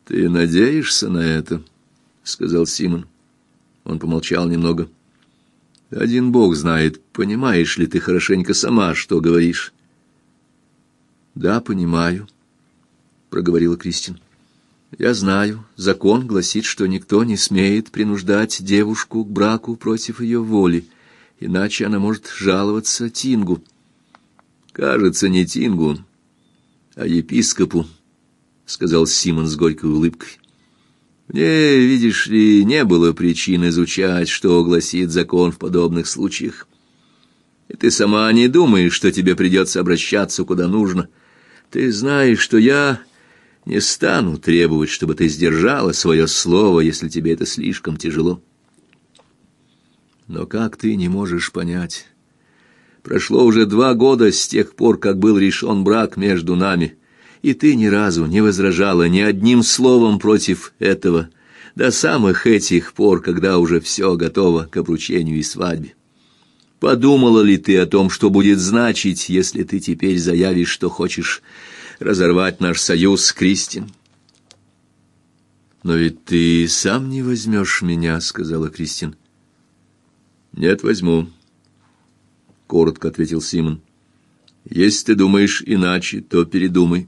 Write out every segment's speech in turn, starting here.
Ты надеешься на это? — сказал Симон. Он помолчал немного. — Один Бог знает, понимаешь ли ты хорошенько сама, что говоришь. — Да, понимаю, — проговорила Кристин. — Я знаю, закон гласит, что никто не смеет принуждать девушку к браку против ее воли, иначе она может жаловаться Тингу. — Кажется, не Тингу, а епископу, — сказал Симон с горькой улыбкой. Мне, видишь ли, не было причин изучать, что гласит закон в подобных случаях. И ты сама не думаешь, что тебе придется обращаться куда нужно. Ты знаешь, что я не стану требовать, чтобы ты сдержала свое слово, если тебе это слишком тяжело. Но как ты не можешь понять? Прошло уже 2 года с тех пор, как был решен брак между нами, и ты ни разу не возражала ни одним словом против этого, до самых этих пор, когда уже все готово к обручению и свадьбе. Подумала ли ты о том, что будет значить, если ты теперь заявишь, что хочешь разорвать наш союз, Кристин? «Но ведь ты сам не возьмешь меня», — сказала Кристин. «Нет, возьму», — коротко ответил Симон. «Если ты думаешь иначе, то передумай».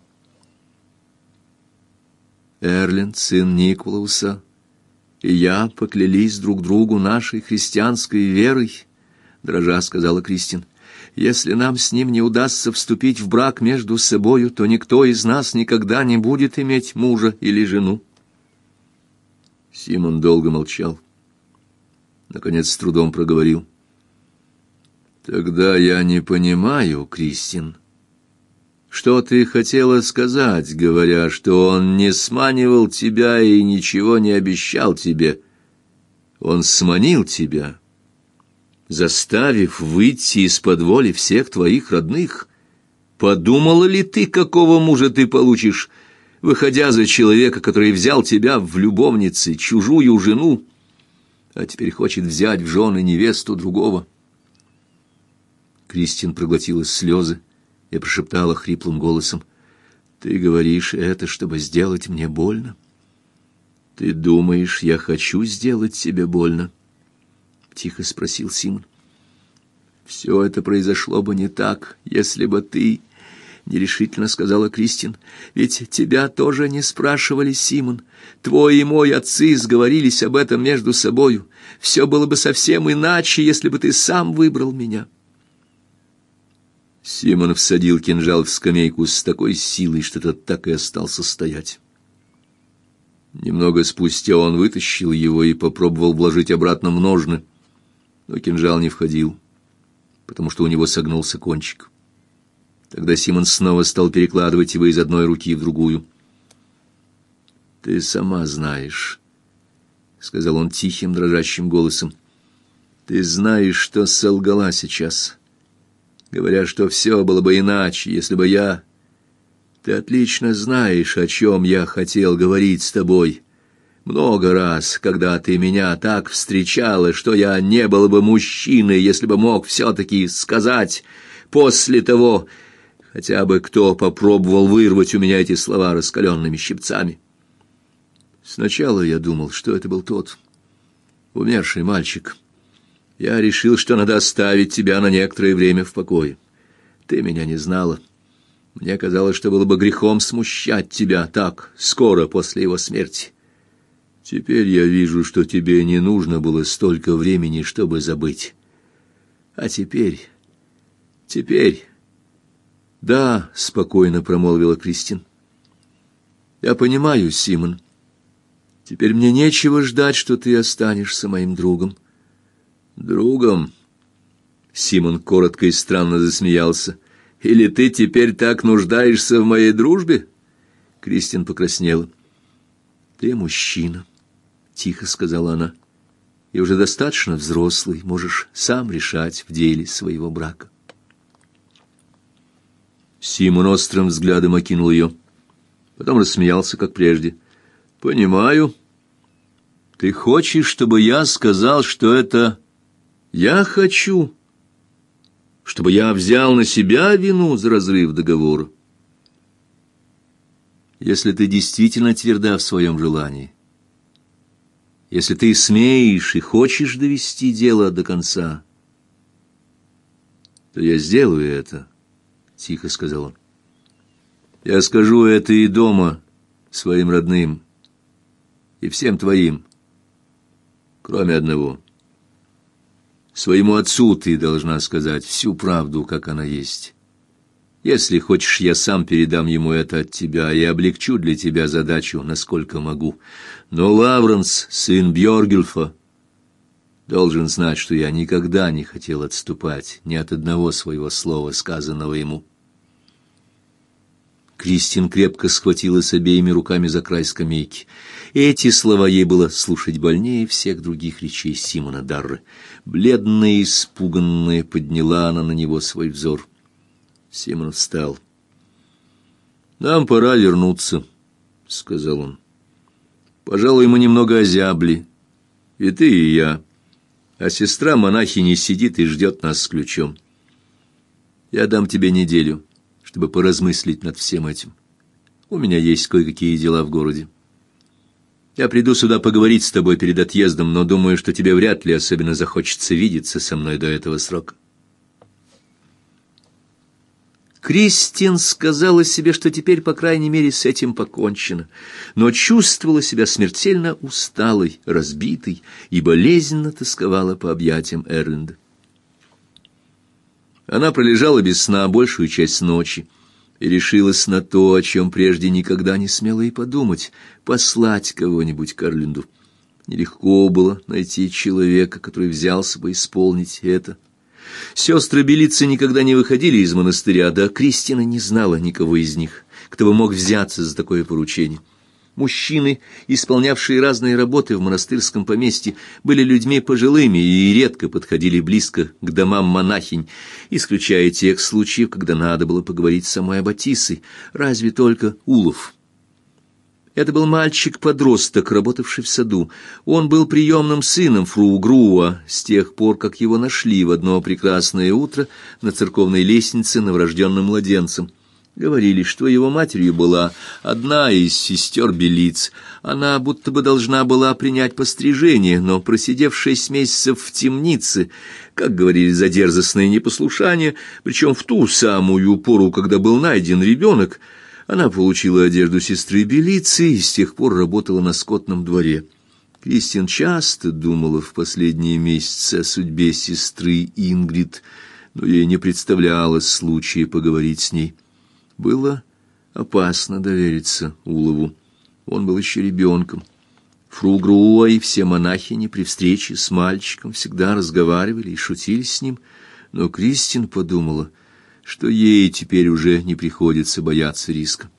Эрленд, сын Николауса, и я поклялись друг другу нашей христианской верой, — дрожа сказала Кристин. Если нам с ним не удастся вступить в брак между собою, то никто из нас никогда не будет иметь мужа или жену. Симон долго молчал. Наконец с трудом проговорил. «Тогда я не понимаю, Кристин, что ты хотела сказать, говоря, что он не сманивал тебя и ничего не обещал тебе? Он сманил тебя, заставив выйти из-под воли всех твоих родных. Подумала ли ты, какого мужа ты получишь, выходя за человека, который взял тебя в любовницы, чужую жену, а теперь хочет взять в жены невесту другого?» Кристин проглотила слезы и прошептала хриплым голосом: «Ты говоришь это, чтобы сделать мне больно? Ты думаешь, я хочу сделать тебе больно?» — тихо спросил Симон. «Все это произошло бы не так, если бы ты...» — нерешительно сказала Кристин. «Ведь тебя тоже не спрашивали, Симон. Твой и мой отцы сговорились об этом между собою. Все было бы совсем иначе, если бы ты сам выбрал меня». Симон всадил кинжал в скамейку с такой силой, что тот так и остался стоять. Немного спустя он вытащил его и попробовал вложить обратно в ножны, но кинжал не входил, потому что у него согнулся кончик. Тогда Симон снова стал перекладывать его из одной руки в другую. «Ты сама знаешь», — сказал он тихим, дрожащим голосом, — «ты знаешь, что солгала сейчас, говоря, что все было бы иначе, если бы я... Ты отлично знаешь, о чем я хотел говорить с тобой. Много раз, когда ты меня так встречала, что я не был бы мужчиной, если бы мог все-таки сказать после того, хотя бы кто попробовал вырвать у меня эти слова раскаленными щипцами. Сначала я думал, что это был тот умерший мальчик. Я решил, что надо оставить тебя на некоторое время в покое. Ты меня не знала. Мне казалось, что было бы грехом смущать тебя так скоро после его смерти. Теперь я вижу, что тебе не нужно было столько времени, чтобы забыть. А теперь... «Да», — спокойно промолвила Кристин. «Я понимаю, Симон. Теперь мне нечего ждать, что ты останешься моим другом». «Другом?» Симон коротко и странно засмеялся. «Или ты теперь так нуждаешься в моей дружбе?» Кристин покраснела. «Ты мужчина», — тихо сказала она, — «и уже достаточно взрослый, можешь сам решать в деле своего брака». Симон острым взглядом окинул ее, потом рассмеялся, как прежде. «Понимаю. Ты хочешь, чтобы я сказал, что это я хочу, чтобы я взял на себя вину за разрыв договора?» Если ты действительно тверда в своем желании, если ты смеешь и хочешь довести дело до конца, то я сделаю это, — тихо сказал он. Я скажу это и дома своим родным, и всем твоим, кроме одного. Своему отцу ты должна сказать всю правду, как она есть. Если хочешь, я сам передам ему это от тебя и облегчу для тебя задачу, насколько могу. Но Лавренс, сын Бьоргюльфа, должен знать, что я никогда не хотел отступать ни от одного своего слова, сказанного ему. Кристин крепко схватилась обеими руками за край скамейки. Эти слова ей было слушать больнее всех других речей Симона Дарры. Бледная и испуганная подняла она на него свой взор. Симон встал. «Нам пора вернуться», — сказал он. «Пожалуй, мы немного озябли, и ты, и я, а сестра-монахиня сидит и ждет нас с ключом. Я дам тебе неделю, чтобы поразмыслить над всем этим. У меня есть кое-какие дела в городе. Я приду сюда поговорить с тобой перед отъездом, но думаю, что тебе вряд ли особенно захочется видеться со мной до этого срока». Кристин сказала себе, что теперь, по крайней мере, с этим покончено, но чувствовала себя смертельно усталой, разбитой и болезненно тосковала по объятиям Эрленда. Она пролежала без сна большую часть ночи и решилась на то, о чем прежде никогда не смела и подумать — послать кого-нибудь к Эрленду. Нелегко было найти человека, который взялся бы исполнить это. Сестры Белицы никогда не выходили из монастыря, да Кристина не знала никого из них, кто бы мог взяться за такое поручение. Мужчины, исполнявшие разные работы в монастырском поместье, были людьми пожилыми и редко подходили близко к домам монахинь, исключая тех случаев, когда надо было поговорить с самой аббатисой, разве только Улов. Это был мальчик-подросток, работавший в саду. Он был приемным сыном фру Груа с тех пор, как его нашли в одно прекрасное утро на церковной лестнице новорожденным младенцем. Говорили, что его матерью была одна из сестер Белиц. Она будто бы должна была принять пострижение, но, просидев 6 месяцев в темнице, как говорили, за дерзостное непослушание, причем в ту самую пору, когда был найден ребенок, она получила одежду сестры Белицы и с тех пор работала на скотном дворе. Кристин часто думала в последние месяцы о судьбе сестры Ингрид, но ей не представлялось случая поговорить с ней. Было опасно довериться Улову. Он был еще ребенком. Фру Груа и все монахини при встрече с мальчиком всегда разговаривали и шутили с ним, но Кристин подумала, что ей теперь уже не приходится бояться риска.